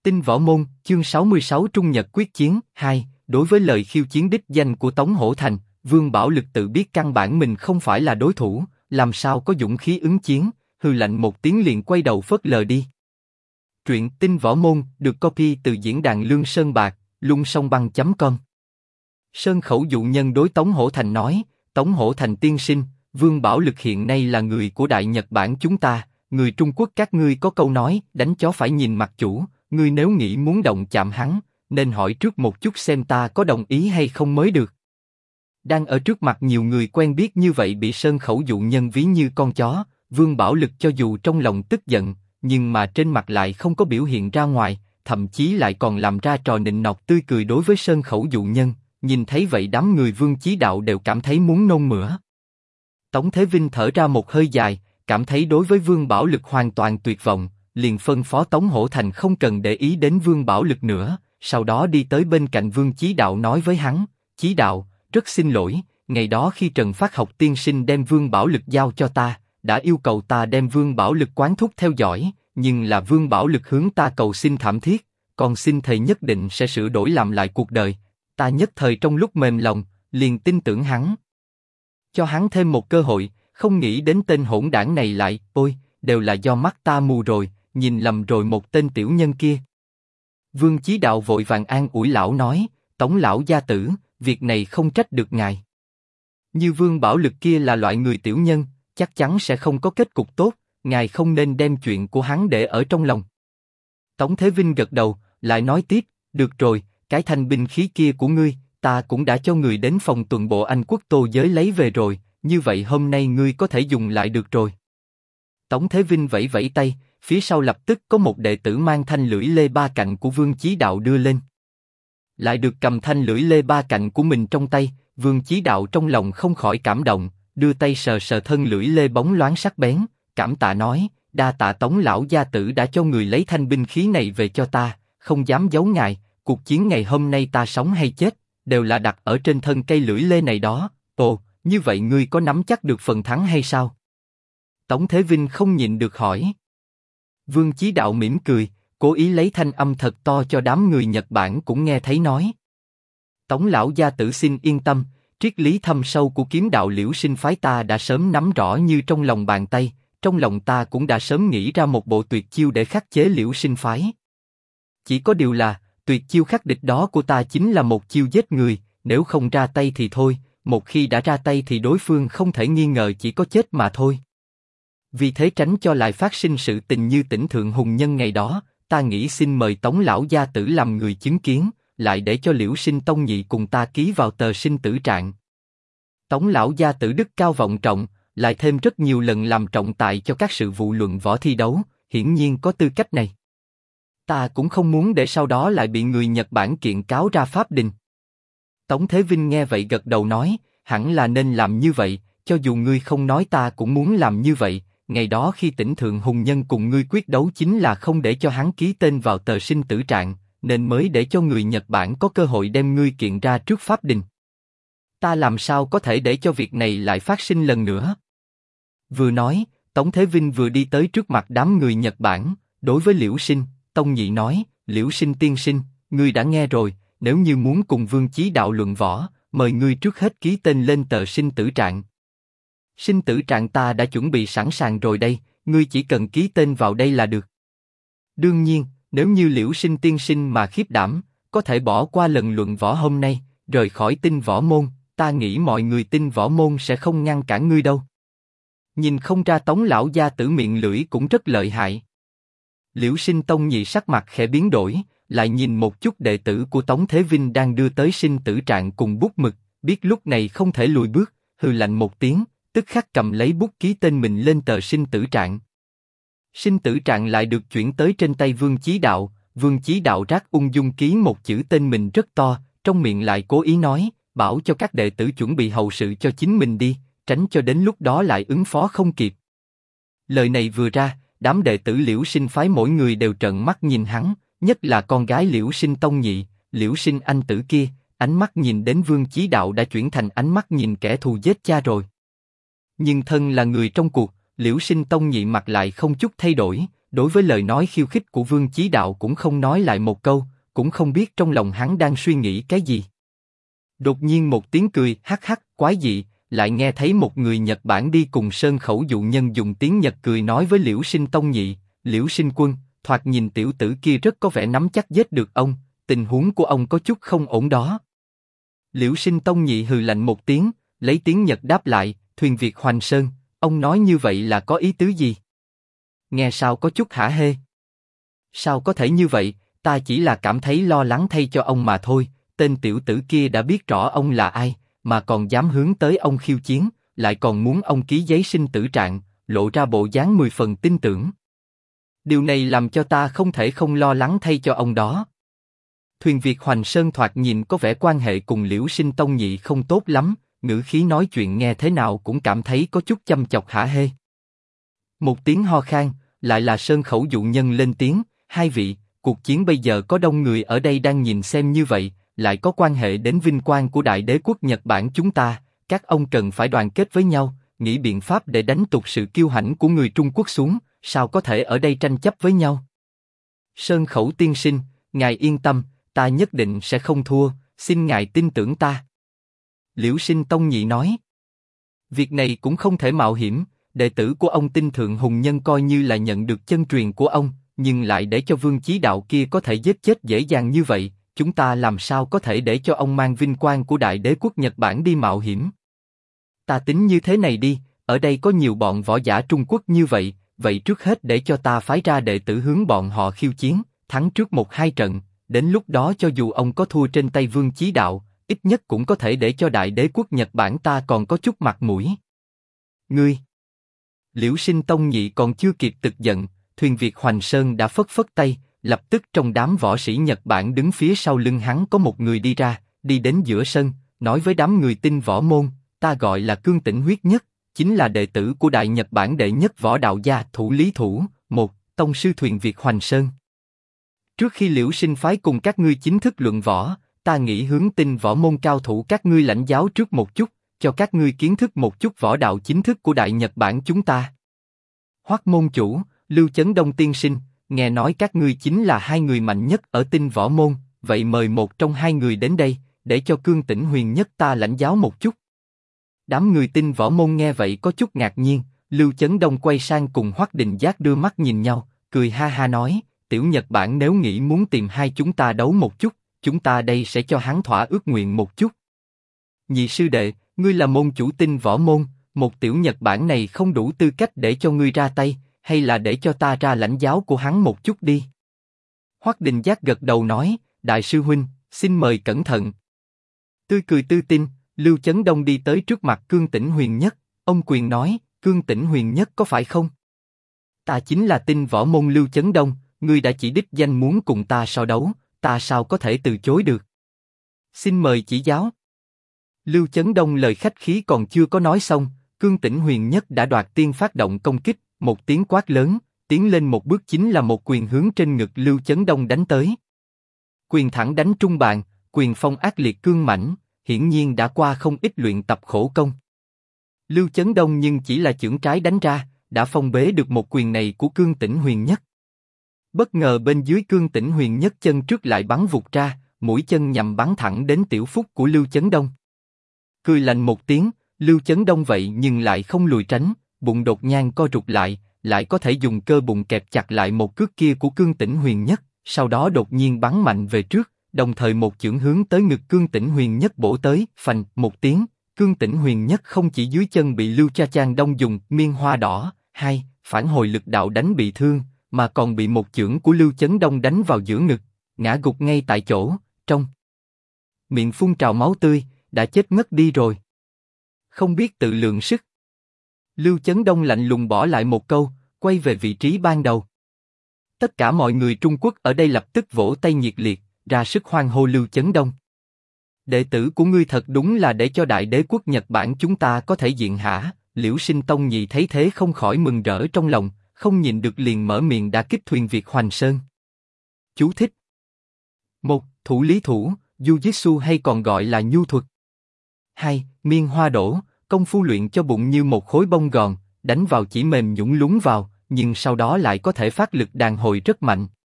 Tinh Võ Môn, chương 66 Trung Nhật quyết chiến, 2, đối với lời khiêu chiến đích danh của Tống Hổ Thành, Vương Bảo Lực tự biết căn bản mình không phải là đối thủ, làm sao có dũng khí ứng chiến, hừ lạnh một tiếng liền quay đầu phớt lờ đi. Truyện Tinh Võ Môn được copy từ diễn đàn Lương Sơn Bạc, lungsongbăng.com. Sơn Khẩu dụ nhân đối Tống Hổ Thành nói, Tống Hổ Thành tiên sinh, Vương Bảo Lực hiện nay là người của Đại Nhật Bản chúng ta, người Trung Quốc các ngươi có câu nói, đánh chó phải nhìn mặt chủ, ngươi nếu nghĩ muốn động chạm hắn, nên hỏi trước một chút xem ta có đồng ý hay không mới được. Đang ở trước mặt nhiều người quen biết như vậy bị Sơn Khẩu dụ nhân ví như con chó, Vương Bảo Lực cho dù trong lòng tức giận, nhưng mà trên mặt lại không có biểu hiện ra ngoài, thậm chí lại còn làm ra trò nịnh nọt tươi cười đối với Sơn Khẩu dụ nhân, nhìn thấy vậy đám người Vương Chí Đạo đều cảm thấy muốn nôn mửa. Tống Thế Vinh thở ra một hơi dài, cảm thấy đối với Vương Bảo Lực hoàn toàn tuyệt vọng, liền phân phó Tống Hổ Thành không cần để ý đến Vương Bảo Lực nữa, sau đó đi tới bên cạnh Vương Chí Đạo nói với hắn, Chí Đạo, rất xin lỗi, ngày đó khi Trần Phát Học tiên sinh đem Vương Bảo Lực giao cho ta, đã yêu cầu ta đem Vương Bảo Lực quán thúc theo dõi, nhưng là Vương Bảo Lực hướng ta cầu xin thảm thiết, còn xin thầy nhất định sẽ sửa đổi làm lại cuộc đời, ta nhất thời trong lúc mềm lòng, liền tin tưởng hắn. Cho hắn thêm một cơ hội, không nghĩ đến tên hỗn đảng này lại, ôi, đều là do mắt ta mù rồi, nhìn lầm rồi một tên tiểu nhân kia. Vương Chí Đạo vội vàng an ủi lão nói, Tống lão gia tử, việc này không trách được ngài. Như Vương Bảo Lực kia là loại người tiểu nhân, chắc chắn sẽ không có kết cục tốt, ngài không nên đem chuyện của hắn để ở trong lòng. Tống Thế Vinh gật đầu, lại nói tiếp, được rồi, cái thanh binh khí kia của ngươi, ta cũng đã cho người đến phòng tuần bộ Anh quốc Tô Giới lấy về rồi, như vậy hôm nay ngươi có thể dùng lại được rồi. Tống Thế Vinh vẫy vẫy tay, phía sau lập tức có một đệ tử mang thanh lưỡi lê ba cạnh của Vương Chí Đạo đưa lên. Lại được cầm thanh lưỡi lê ba cạnh của mình trong tay, Vương Chí Đạo trong lòng không khỏi cảm động, đưa tay sờ sờ thân lưỡi lê bóng loáng sắc bén, cảm tạ nói, đa tạ Tống lão gia tử đã cho người lấy thanh binh khí này về cho ta, không dám giấu ngài, cuộc chiến ngày hôm nay ta sống hay chết, đều là đặt ở trên thân cây lưỡi lê này đó. Ồ, như vậy ngươi có nắm chắc được phần thắng hay sao? Tống Thế Vinh không nhịn được hỏi. Vương Chí Đạo mỉm cười, cố ý lấy thanh âm thật to cho đám người Nhật Bản cũng nghe thấy nói. Tống lão gia tử xin yên tâm, triết lý thâm sâu của kiếm đạo Liễu Sinh phái ta đã sớm nắm rõ như trong lòng bàn tay, trong lòng ta cũng đã sớm nghĩ ra một bộ tuyệt chiêu để khắc chế Liễu Sinh phái. Chỉ có điều là, tuyệt chiêu khắc địch đó của ta chính là một chiêu giết người, nếu không ra tay thì thôi, một khi đã ra tay thì đối phương không thể nghi ngờ chỉ có chết mà thôi. Vì thế tránh cho lại phát sinh sự tình như Tỉnh Thượng Hùng Nhân ngày đó, ta nghĩ xin mời Tống lão gia tử làm người chứng kiến, lại để cho Liễu Sinh tông nhị cùng ta ký vào tờ sinh tử trạng. Tống lão gia tử đức cao vọng trọng, lại thêm rất nhiều lần làm trọng tài cho các sự vụ luận võ thi đấu, hiển nhiên có tư cách này. Ta cũng không muốn để sau đó lại bị người Nhật Bản kiện cáo ra pháp đình. Tống Thế Vinh nghe vậy gật đầu nói, hẳn là nên làm như vậy, cho dù ngươi không nói ta cũng muốn làm như vậy. Ngày đó khi Tỉnh Thượng Hùng Nhân cùng ngươi quyết đấu chính là không để cho hắn ký tên vào tờ sinh tử trạng, nên mới để cho người Nhật Bản có cơ hội đem ngươi kiện ra trước pháp đình. Ta làm sao có thể để cho việc này lại phát sinh lần nữa? Vừa nói, Tống Thế Vinh vừa đi tới trước mặt đám người Nhật Bản, đối với Liễu Sinh, tông nhị nói, Liễu Sinh tiên sinh, ngươi đã nghe rồi, nếu như muốn cùng Vương Chí Đạo luận võ, mời ngươi trước hết ký tên lên tờ sinh tử trạng. Sinh tử trạng ta đã chuẩn bị sẵn sàng rồi đây, ngươi chỉ cần ký tên vào đây là được. Đương nhiên, nếu như Liễu Sinh tiên sinh mà khiếp đảm, có thể bỏ qua lần luận võ hôm nay, rời khỏi Tinh Võ Môn, ta nghĩ mọi người Tinh Võ Môn sẽ không ngăn cản ngươi đâu. Nhìn không ra Tống lão gia tử miệng lưỡi cũng rất lợi hại. Liễu Sinh tông nhị sắc mặt khẽ biến đổi, lại nhìn một chút đệ tử của Tống Thế Vinh đang đưa tới sinh tử trạng cùng bút mực, biết lúc này không thể lùi bước, hừ lạnh một tiếng, tức khắc cầm lấy bút ký tên mình lên tờ sinh tử trạng. Sinh tử trạng lại được chuyển tới trên tay Vương Chí Đạo, Vương Chí Đạo rác ung dung ký một chữ tên mình rất to, trong miệng lại cố ý nói, bảo cho các đệ tử chuẩn bị hậu sự cho chính mình đi, tránh cho đến lúc đó lại ứng phó không kịp. Lời này vừa ra, đám đệ tử Liễu Sinh phái mỗi người đều trợn mắt nhìn hắn, nhất là con gái Liễu Sinh tông nhị, Liễu Sinh anh tử kia, ánh mắt nhìn đến Vương Chí Đạo đã chuyển thành ánh mắt nhìn kẻ thù giết cha rồi. Nhưng thân là người trong cuộc, Liễu Sinh tông nhị mặt lại không chút thay đổi, đối với lời nói khiêu khích của Vương Chí Đạo cũng không nói lại một câu, cũng không biết trong lòng hắn đang suy nghĩ cái gì. Đột nhiên một tiếng cười hắc hắc quái dị, lại nghe thấy một người Nhật Bản đi cùng Sơn Khẩu dụ nhân dùng tiếng Nhật cười nói với Liễu Sinh Tông Nhị, Liễu Sinh Quân, thoạt nhìn tiểu tử kia rất có vẻ nắm chắc giết được ông, tình huống của ông có chút không ổn đó. Liễu Sinh Tông Nhị hừ lạnh một tiếng, lấy tiếng Nhật đáp lại, Thuyền Việt Hoành Sơn, ông nói như vậy là có ý tứ gì? Nghe sao có chút hả hê? Sao có thể như vậy, ta chỉ là cảm thấy lo lắng thay cho ông mà thôi, tên tiểu tử kia đã biết rõ ông là ai, mà còn dám hướng tới ông khiêu chiến, lại còn muốn ông ký giấy sinh tử trạng, lộ ra bộ dáng 10 phần tin tưởng. Điều này làm cho ta không thể không lo lắng thay cho ông đó. Thuyền Việt Hoành Sơn thoạt nhìn có vẻ quan hệ cùng Liễu Sinh Tông Nhị không tốt lắm, ngữ khí nói chuyện nghe thế nào cũng cảm thấy có chút chăm chọc hả hê. Một tiếng ho khan, lại là Sơn Khẩu dụ nhân lên tiếng, hai vị, cuộc chiến bây giờ có đông người ở đây đang nhìn xem như vậy, lại có quan hệ đến vinh quang của Đại Đế quốc Nhật Bản chúng ta, các ông cần phải đoàn kết với nhau, nghĩ biện pháp để đánh tụt sự kiêu hãnh của người Trung Quốc xuống, sao có thể ở đây tranh chấp với nhau. Sơn Khẩu tiên sinh, ngài yên tâm, ta nhất định sẽ không thua, xin ngài tin tưởng ta. Liễu Sinh Tông Nhị nói. Việc này cũng không thể mạo hiểm, đệ tử của ông Tinh Thượng Hùng Nhân coi như là nhận được chân truyền của ông, nhưng lại để cho Vương Chí Đạo kia có thể giết chết dễ dàng như vậy, chúng ta làm sao có thể để cho ông mang vinh quang của Đại Đế quốc Nhật Bản đi mạo hiểm. Ta tính như thế này đi, ở đây có nhiều bọn võ giả Trung Quốc như vậy, vậy trước hết để cho ta phái ra đệ tử hướng bọn họ khiêu chiến, thắng trước 1-2 trận, đến lúc đó cho dù ông có thua trên tay Vương Chí Đạo, ít nhất cũng có thể để cho Đại Đế quốc Nhật Bản ta còn có chút mặt mũi. Ngươi! Liễu Sinh Tông Nhị còn chưa kịp tức giận, Thuyền Việt Hoành Sơn đã phất phất tay, lập tức trong đám võ sĩ Nhật Bản đứng phía sau lưng hắn có một người đi ra, đi đến giữa sân, nói với đám người Tinh võ môn, ta gọi là Cương Tĩnh Huyết Nhất, chính là đệ tử của Đại Nhật Bản đệ nhất võ đạo gia Thủ Lý Thủ, một tông sư Thuyền Việt Hoành Sơn. Trước khi Liễu Sinh phái cùng các ngươi chính thức luận võ, ta nghĩ hướng Tinh võ môn cao thủ các ngươi lãnh giáo trước một chút, cho các ngươi kiến thức một chút võ đạo chính thức của Đại Nhật Bản chúng ta. Hoắc môn chủ, Lưu Chấn Đông tiên sinh, nghe nói các ngươi chính là hai người mạnh nhất ở Tinh võ môn, vậy mời một trong hai người đến đây, để cho Cương Tĩnh Huyền Nhất ta lãnh giáo một chút. Đám người Tinh võ môn nghe vậy có chút ngạc nhiên, Lưu Chấn Đông quay sang cùng Hoắc Đình Giác đưa mắt nhìn nhau, cười ha ha nói, tiểu Nhật Bản nếu nghĩ muốn tìm hai chúng ta đấu một chút, chúng ta đây sẽ cho hắn thỏa ước nguyện một chút. Nhị sư đệ, ngươi là môn chủ Tinh võ môn, một tiểu Nhật Bản này không đủ tư cách để cho ngươi ra tay, hay là để cho ta ra lãnh giáo của hắn một chút đi. Hoắc Đình Giác gật đầu nói, đại sư huynh, xin mời cẩn thận. Tươi cười tự tin, Lưu Chấn Đông đi tới trước mặt Cương Tĩnh Huyền Nhất, ông quyền nói, Cương Tĩnh Huyền Nhất có phải không? Ta chính là Tinh võ môn Lưu Chấn Đông, ngươi đã chỉ đích danh muốn cùng ta so đấu, ta sao có thể từ chối được? Xin mời chỉ giáo. Lưu Chấn Đông lời khách khí còn chưa có nói xong, Cương Tĩnh Huyền Nhất đã đoạt tiên phát động công kích, một tiếng quát lớn, tiến lên một bước chính là một quyền hướng trên ngực Lưu Chấn Đông đánh tới. Quyền thẳng đánh trung bàn, quyền phong ác liệt cương mãnh, hiển nhiên đã qua không ít luyện tập khổ công. Lưu Chấn Đông nhưng chỉ là chưởng trái đánh ra, đã phong bế được một quyền này của Cương Tĩnh Huyền Nhất. Bất ngờ bên dưới Cương Tĩnh Huyền Nhất chân trước lại bắn vụt ra, mũi chân nhằm bắn thẳng đến tiểu phúc của Lưu Chấn Đông. Cười lạnh một tiếng, Lưu Chấn Đông vậy nhưng lại không lùi tránh, bụng đột nhiên co rụt lại có thể dùng cơ bụng kẹp chặt lại một cước kia của Cương Tĩnh Huyền Nhất, sau đó đột nhiên bắn mạnh về trước, đồng thời một chưởng hướng tới ngực Cương Tĩnh Huyền Nhất bổ tới, phành một tiếng, Cương Tĩnh Huyền Nhất không chỉ dưới chân bị Lưu Cha Chan Đông dùng miên hoa đỏ, hai phản hồi lực đạo đánh bị thương, mà còn bị một chưởng của Lưu Chấn Đông đánh vào giữa ngực, ngã gục ngay tại chỗ, trong miệng phun trào máu tươi, đã chết ngất đi rồi. Không biết tự lượng sức. Lưu Chấn Đông lạnh lùng bỏ lại một câu, quay về vị trí ban đầu. Tất cả mọi người Trung Quốc ở đây lập tức vỗ tay nhiệt liệt, ra sức hoan hô Lưu Chấn Đông. Đệ tử của ngươi thật đúng là để cho Đại Đế quốc Nhật Bản chúng ta có thể diện hả? Liễu Sinh Tông Nhị thấy thế không khỏi mừng rỡ trong lòng, không nhịn được liền mở miệng đả kích Thuyền Việt Hoành Sơn. Chú thích: 1. Thủ lý thủ, Jiu-Jitsu hay còn gọi là nhu thuật. 2. Miên hoa đổ, công phu luyện cho bụng như một khối bông gòn, đánh vào chỉ mềm nhũn lún vào, nhưng sau đó lại có thể phát lực đàn hồi rất mạnh.